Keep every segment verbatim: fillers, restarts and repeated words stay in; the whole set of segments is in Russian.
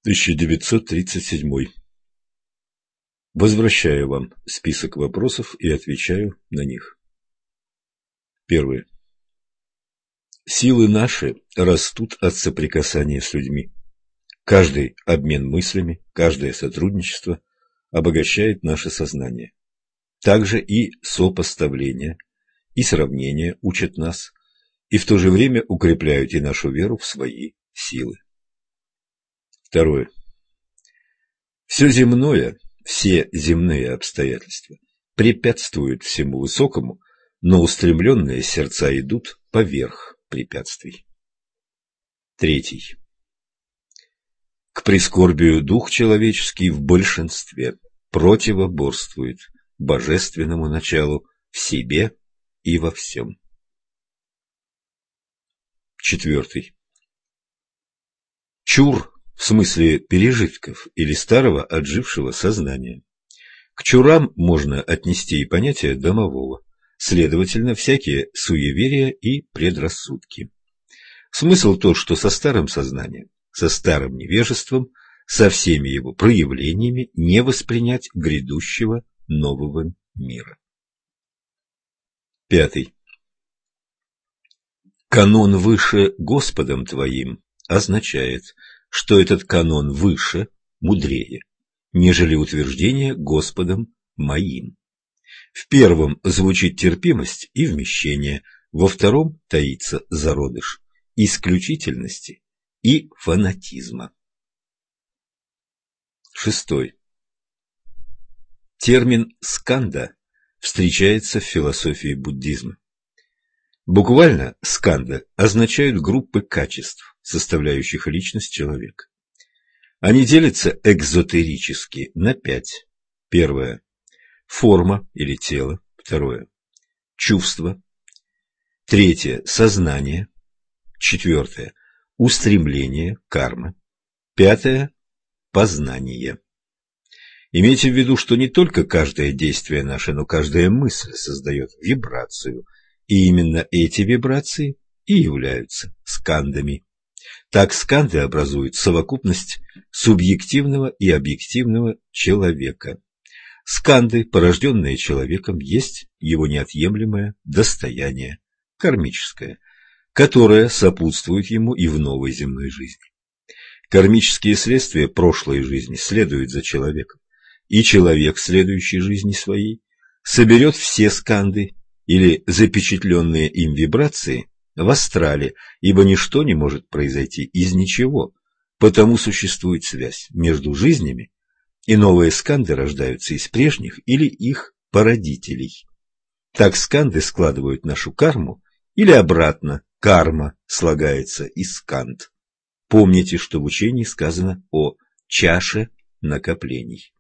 тысяча девятьсот тридцать седьмой. Возвращаю вам список вопросов и отвечаю на них. Первое. Силы наши растут от соприкасания с людьми. Каждый обмен мыслями, каждое сотрудничество обогащает наше сознание. Также и сопоставление, и сравнение учат нас, и в то же время укрепляют и нашу веру в свои силы. Второе. Все земное, все земные обстоятельства препятствуют всему высокому, но устремленные сердца идут поверх препятствий. Третий. К прискорбию дух человеческий в большинстве противоборствует божественному началу в себе и во всем. Четвертый. Чур в смысле пережитков или старого отжившего сознания. К чурам можно отнести и понятие домового, следовательно, всякие суеверия и предрассудки. Смысл тот, что со старым сознанием, со старым невежеством, со всеми его проявлениями не воспринять грядущего нового мира. Пятый. Канон выше Господом твоим означает, что этот канон выше, мудрее, нежели утверждение Господом моим. В первом звучит терпимость и вмещение, во втором таится зародыш исключительности и фанатизма. Шестой. Термин «сканда» встречается в философии буддизма. Буквально сканда означают группы качеств, составляющих личность человека. Они делятся экзотерически на пять. Первое – форма или тело. Второе – чувство. Третье – сознание. Четвертое – устремление, карма. Пятое – познание. Имейте в виду, что не только каждое действие наше, но каждая мысль создает вибрацию, и именно эти вибрации и являются скандами. Так сканды образуют совокупность субъективного и объективного человека. Сканды, порожденные человеком, есть его неотъемлемое достояние, кармическое, которое сопутствует ему и в новой земной жизни. Кармические следствия прошлой жизни следуют за человеком, и человек в следующей жизни своей соберет все сканды или запечатленные им вибрации в астрале, ибо ничто не может произойти из ничего, потому существует связь между жизнями, и новые сканды рождаются из прежних или их породителей. Так сканды складывают нашу карму, или обратно, карма слагается из сканд. Помните, что в учении сказано о чаше накоплений.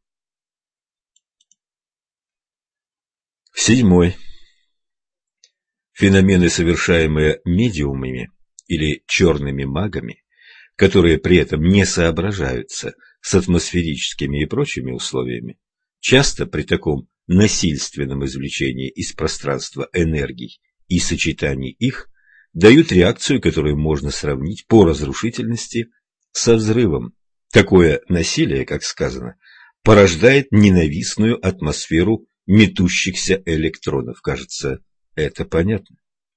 Седьмой. Феномены, совершаемые медиумами или черными магами, которые при этом не соображаются с атмосферическими и прочими условиями, часто при таком насильственном извлечении из пространства энергий и сочетании их, дают реакцию, которую можно сравнить по разрушительности со взрывом. Такое насилие, как сказано, порождает ненавистную атмосферу метущихся электронов. Кажется, это понятно.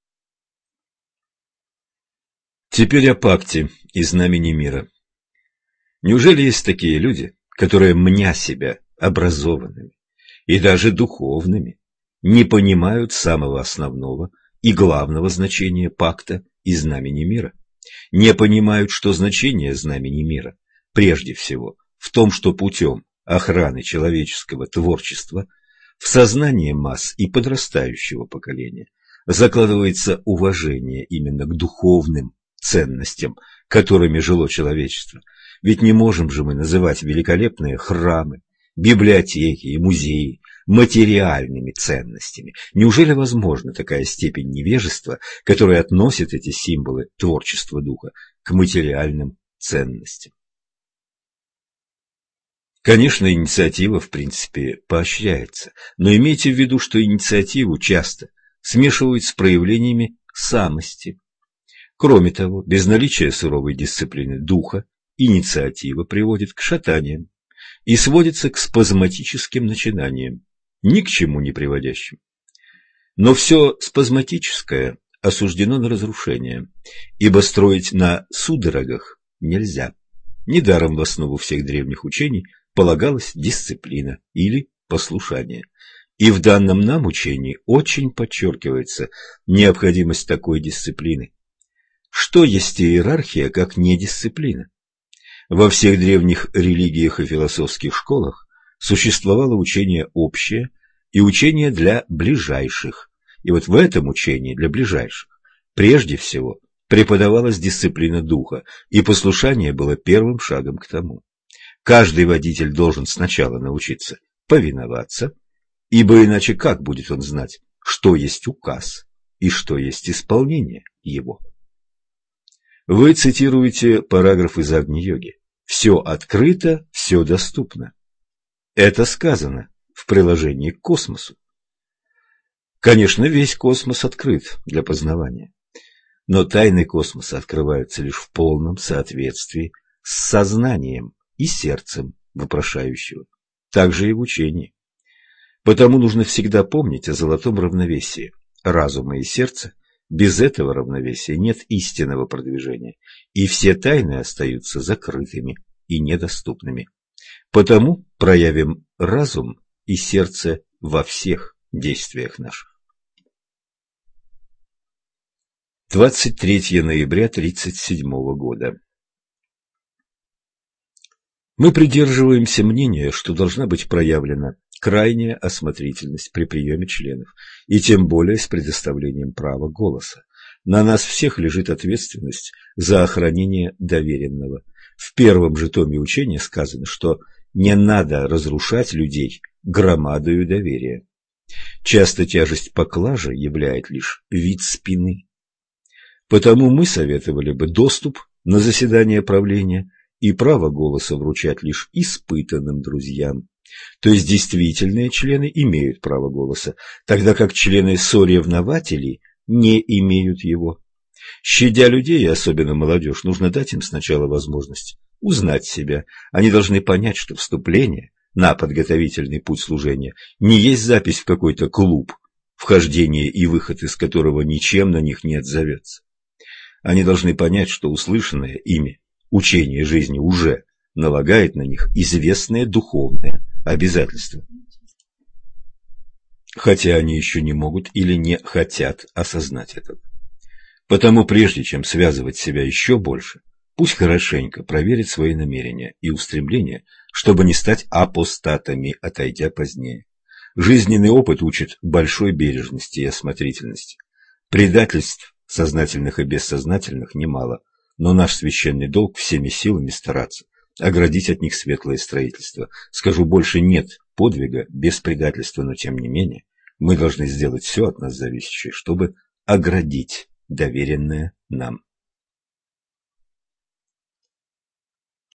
Теперь о пакте и знамени мира. Неужели есть такие люди, которые, мня себя образованными и даже духовными, не понимают самого основного и главного значения пакта и знамени мира? Не понимают, что значение знамени мира прежде всего в том, что путем охраны человеческого творчества в сознание масс и подрастающего поколения закладывается уважение именно к духовным ценностям, которыми жило человечество. Ведь не можем же мы называть великолепные храмы, библиотеки и музеи материальными ценностями. Неужели возможна такая степень невежества, которая относит эти символы творчества духа к материальным ценностям? Конечно, инициатива, в принципе, поощряется, но имейте в виду, что инициативу часто смешивают с проявлениями самости. Кроме того, без наличия суровой дисциплины духа инициатива приводит к шатаниям и сводится к спазматическим начинаниям, ни к чему не приводящим. Но все спазматическое осуждено на разрушение, ибо строить на судорогах нельзя. Недаром в основу всех древних учений полагалась дисциплина или послушание. И в данном нам учении очень подчеркивается необходимость такой дисциплины. Что есть иерархия, как не дисциплина? Во всех древних религиях и философских школах существовало учение общее и учение для ближайших. И вот в этом учении для ближайших прежде всего преподавалась дисциплина духа, и послушание было первым шагом к тому. Каждый водитель должен сначала научиться повиноваться, ибо иначе как будет он знать, что есть указ и что есть исполнение его? Вы цитируете параграф из Агни-йоги. Все открыто, все доступно. Это сказано в приложении к космосу. Конечно, весь космос открыт для познавания, но тайны космоса открываются лишь в полном соответствии с сознанием и сердцем вопрошающего, также и в учении. Потому нужно всегда помнить о золотом равновесии разума и сердца. Без этого равновесия нет истинного продвижения, и все тайны остаются закрытыми и недоступными. Потому проявим разум и сердце во всех действиях наших. двадцать третьего ноября тридцать седьмого года. Мы придерживаемся мнения, что должна быть проявлена крайняя осмотрительность при приеме членов, и тем более с предоставлением права голоса. На нас всех лежит ответственность за охранение доверенного. В первом же томе учения сказано, что не надо разрушать людей громадою доверия. Часто тяжесть поклажи являет лишь вид спины. Потому мы советовали бы доступ на заседание правления и право голоса вручать лишь испытанным друзьям. То есть действительные члены имеют право голоса, тогда как члены соревнователей не имеют его. Щадя людей, и особенно молодежь, нужно дать им сначала возможность узнать себя. Они должны понять, что вступление на подготовительный путь служения не есть запись в какой-то клуб, вхождение и выход из которого ничем на них не отзовется. Они должны понять, что услышанное ими учение жизни уже налагает на них известное духовное обязательство, хотя они еще не могут или не хотят осознать этого. Потому прежде чем связывать себя еще больше, пусть хорошенько проверит свои намерения и устремления, чтобы не стать апостатами, отойдя позднее. Жизненный опыт учит большой бережности и осмотрительности. Предательств, сознательных и бессознательных, немало, но наш священный долг всеми силами стараться оградить от них светлое строительство. Скажу больше, нет подвига без предательства, но тем не менее мы должны сделать все от нас зависящее, чтобы оградить доверенное нам.